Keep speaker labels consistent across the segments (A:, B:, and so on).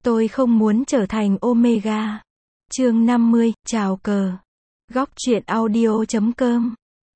A: Tôi không muốn trở thành Omega. Chương 50, chào cờ. Góc truyện audio.com.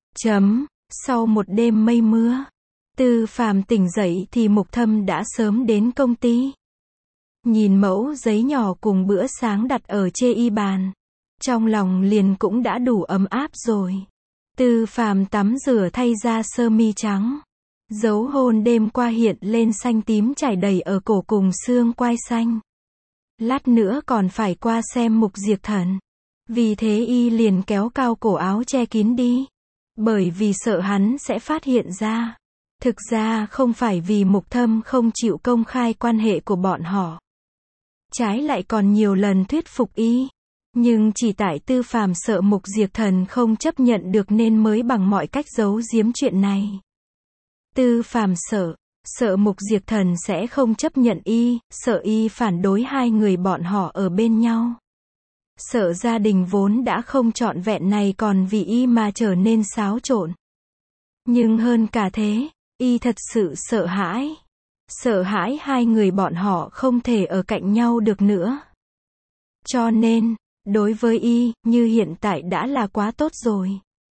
A: Sau một đêm mây mưa, Tư Phàm tỉnh dậy thì Mục Thâm đã sớm đến công ty. Nhìn mẫu giấy nhỏ cùng bữa sáng đặt ở chê y bàn, trong lòng liền cũng đã đủ ấm áp rồi. Tư Phàm tắm rửa thay ra sơ mi trắng. Dấu hôn đêm qua hiện lên xanh tím chảy đầy ở cổ cùng xương quai xanh. Lát nữa còn phải qua xem Mục Diệp Thần. Vì thế y liền kéo cao cổ áo che kín đi. Bởi vì sợ hắn sẽ phát hiện ra. Thực ra không phải vì Mục Thâm không chịu công khai quan hệ của bọn họ. Trái lại còn nhiều lần thuyết phục y. Nhưng chỉ tại Tư Phàm sợ Mục Diệp Thần không chấp nhận được nên mới bằng mọi cách giấu giếm chuyện này. Tư Phàm sợ Mục Diệp Thần sẽ không chấp nhận y, sợ y phản đối hai người bọn họ ở bên nhau. Sợ gia đình vốn đã không trọn vẹn này còn vì y mà trở nên xáo trộn. Nhưng hơn cả thế, y thật sự sợ hãi. Sợ hãi hai người bọn họ không thể ở cạnh nhau được nữa. Cho nên, đối với y, như hiện tại đã là quá tốt rồi.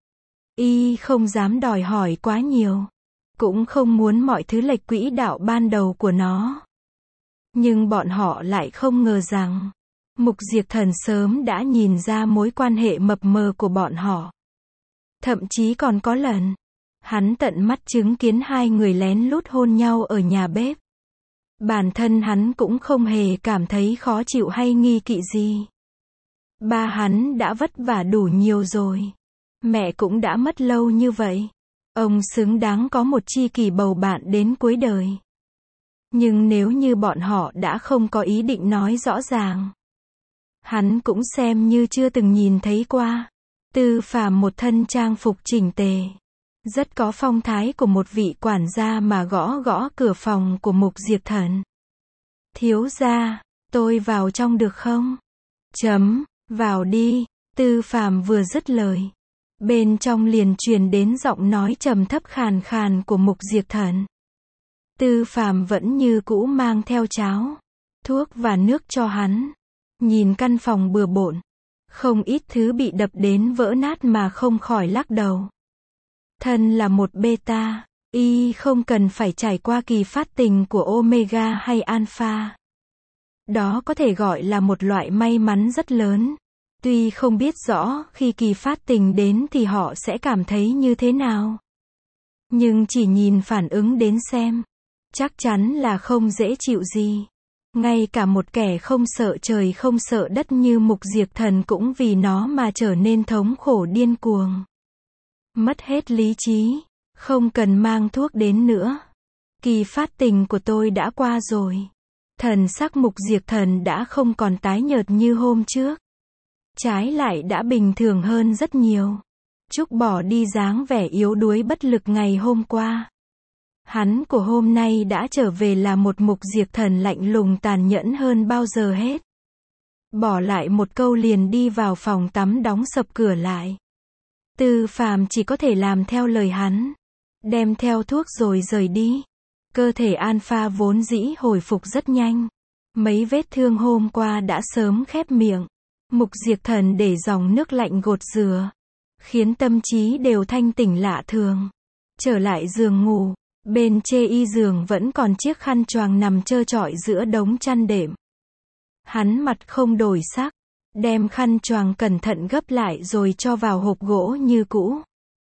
A: Y không dám đòi hỏi quá nhiều. Cũng không muốn mọi thứ lệch quỹ đạo ban đầu của nó. Nhưng bọn họ lại không ngờ rằng, Mục Diệp Thần sớm đã nhìn ra mối quan hệ mập mờ của bọn họ. Thậm chí còn có lần, hắn tận mắt chứng kiến hai người lén lút hôn nhau ở nhà bếp. Bản thân hắn cũng không hề cảm thấy khó chịu hay nghi kỵ gì. Ba hắn đã vất vả đủ nhiều rồi. Mẹ cũng đã mất lâu như vậy. Ông xứng đáng có một tri kỷ bầu bạn đến cuối đời. Nhưng nếu như bọn họ đã không có ý định nói rõ ràng, hắn cũng xem như chưa từng nhìn thấy qua. Tư Phàm một thân trang phục chỉnh tề, rất có phong thái của một vị quản gia mà gõ gõ cửa phòng của Mục Diệp Thần. Thiếu gia, tôi vào trong được không? Vào đi. Tư Phàm vừa dứt lời, bên trong liền truyền đến giọng nói trầm thấp khàn khàn của Mục Diệp Thần. Tư Phàm vẫn như cũ mang theo cháo, thuốc và nước cho hắn. Nhìn căn phòng bừa bộn, không ít thứ bị đập đến vỡ nát mà không khỏi lắc đầu. Thân là một beta, y không cần phải trải qua kỳ phát tình của Omega hay Alpha. Đó có thể gọi là một loại may mắn rất lớn. Tuy không biết rõ khi kỳ phát tình đến thì họ sẽ cảm thấy như thế nào. Nhưng chỉ nhìn phản ứng đến xem, chắc chắn là không dễ chịu gì. Ngay cả một kẻ không sợ trời không sợ đất như Mục Diệp Thần cũng vì nó mà trở nên thống khổ điên cuồng. Mất hết lý trí, không cần mang thuốc đến nữa. Kỳ phát tình của tôi đã qua rồi. Thần sắc Mục Diệp Thần đã không còn tái nhợt như hôm trước. Trái lại đã bình thường hơn rất nhiều. Trúc bỏ đi dáng vẻ yếu đuối bất lực ngày hôm qua. Hắn của hôm nay đã trở về là một Mục Diệp Thần lạnh lùng tàn nhẫn hơn bao giờ hết. Bỏ lại một câu liền đi vào phòng tắm đóng sập cửa lại. Tư Phàm chỉ có thể làm theo lời hắn. Đem theo thuốc rồi rời đi. Cơ thể Alpha vốn dĩ hồi phục rất nhanh. Mấy vết thương hôm qua đã sớm khép miệng. Mục Diệp Thần để dòng nước lạnh gột rửa, khiến tâm trí đều thanh tỉnh lạ thường. Trở lại giường ngủ, bên chê y giường vẫn còn chiếc khăn choàng nằm trơ trọi giữa đống chăn đệm. Hắn mặt không đổi sắc, đem khăn choàng cẩn thận gấp lại rồi cho vào hộp gỗ như cũ.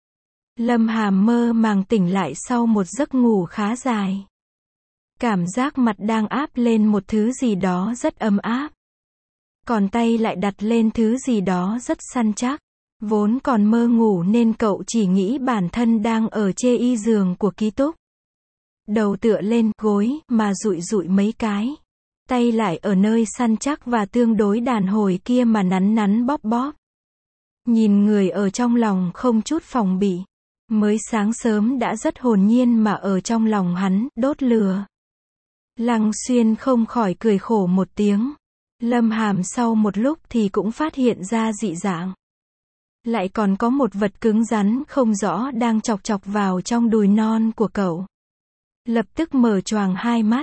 A: Lâm Hàm mơ màng tỉnh lại sau một giấc ngủ khá dài. Cảm giác mặt đang áp lên một thứ gì đó rất ấm áp. Còn tay lại đặt lên thứ gì đó rất săn chắc. Vốn còn mơ ngủ nên cậu chỉ nghĩ bản thân đang ở chê y giường của ký túc. Đầu tựa lên gối mà dụi dụi mấy cái. Tay lại ở nơi săn chắc và tương đối đàn hồi kia mà nắn nắn bóp bóp. Nhìn người ở trong lòng không chút phòng bị. Mới sáng sớm đã rất hồn nhiên mà ở trong lòng hắn đốt lửa. Lăng Xuyên không khỏi cười khổ một tiếng. Lâm Hàm sau một lúc thì cũng phát hiện ra dị dạng. Lại còn có một vật cứng rắn không rõ đang chọc chọc vào trong đùi non của cậu. Lập tức mở choàng hai mắt.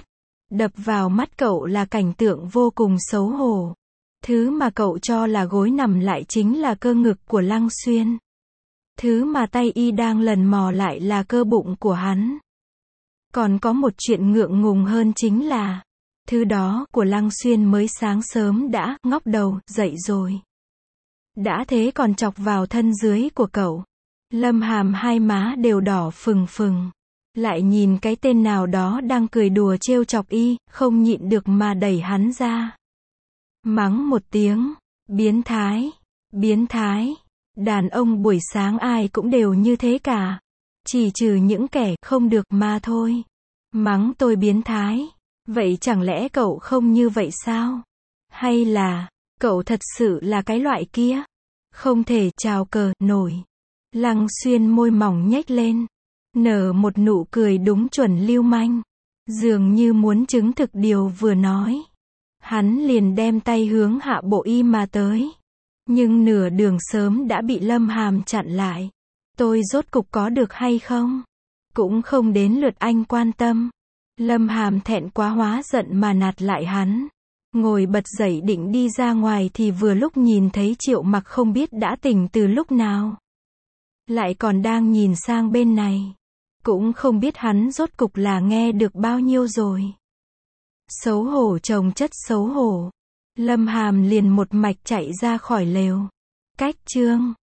A: Đập vào mắt cậu là cảnh tượng vô cùng xấu hổ. Thứ mà cậu cho là gối nằm lại chính là cơ ngực của Lăng Xuyên. Thứ mà tay y đang lần mò lại là cơ bụng của hắn. Còn có một chuyện ngượng ngùng hơn chính là, thứ đó của Lăng Xuyên mới sáng sớm đã ngóc đầu dậy rồi. Đã thế còn chọc vào thân dưới của cậu. Lâm Hàm hai má đều đỏ phừng phừng. Lại nhìn cái tên nào đó đang cười đùa trêu chọc y, không nhịn được mà đẩy hắn ra. Mắng một tiếng, biến thái, biến thái. Đàn ông buổi sáng ai cũng đều như thế cả. Chỉ trừ những kẻ không được mà thôi. Mắng tôi biến thái. Vậy chẳng lẽ cậu không như vậy sao? Hay là, cậu thật sự là cái loại kia? Không thể chào cờ nổi. Lăng Xuyên môi mỏng nhếch lên. Nở một nụ cười đúng chuẩn lưu manh. Dường như muốn chứng thực điều vừa nói. Hắn liền đem tay hướng hạ bộ y mà tới. Nhưng nửa đường sớm đã bị Lâm Hàm chặn lại. Tôi rốt cục có được hay không? Cũng không đến lượt anh quan tâm. Lâm Hàm thẹn quá hóa giận mà nạt lại hắn. Ngồi bật dậy định đi ra ngoài thì vừa lúc nhìn thấy Triệu Mặc không biết đã tỉnh từ lúc nào. Lại còn đang nhìn sang bên này. Cũng không biết hắn rốt cục là nghe được bao nhiêu rồi. Xấu hổ chồng chất xấu hổ. Lâm Hàm liền một mạch chạy ra khỏi lều. Cách chương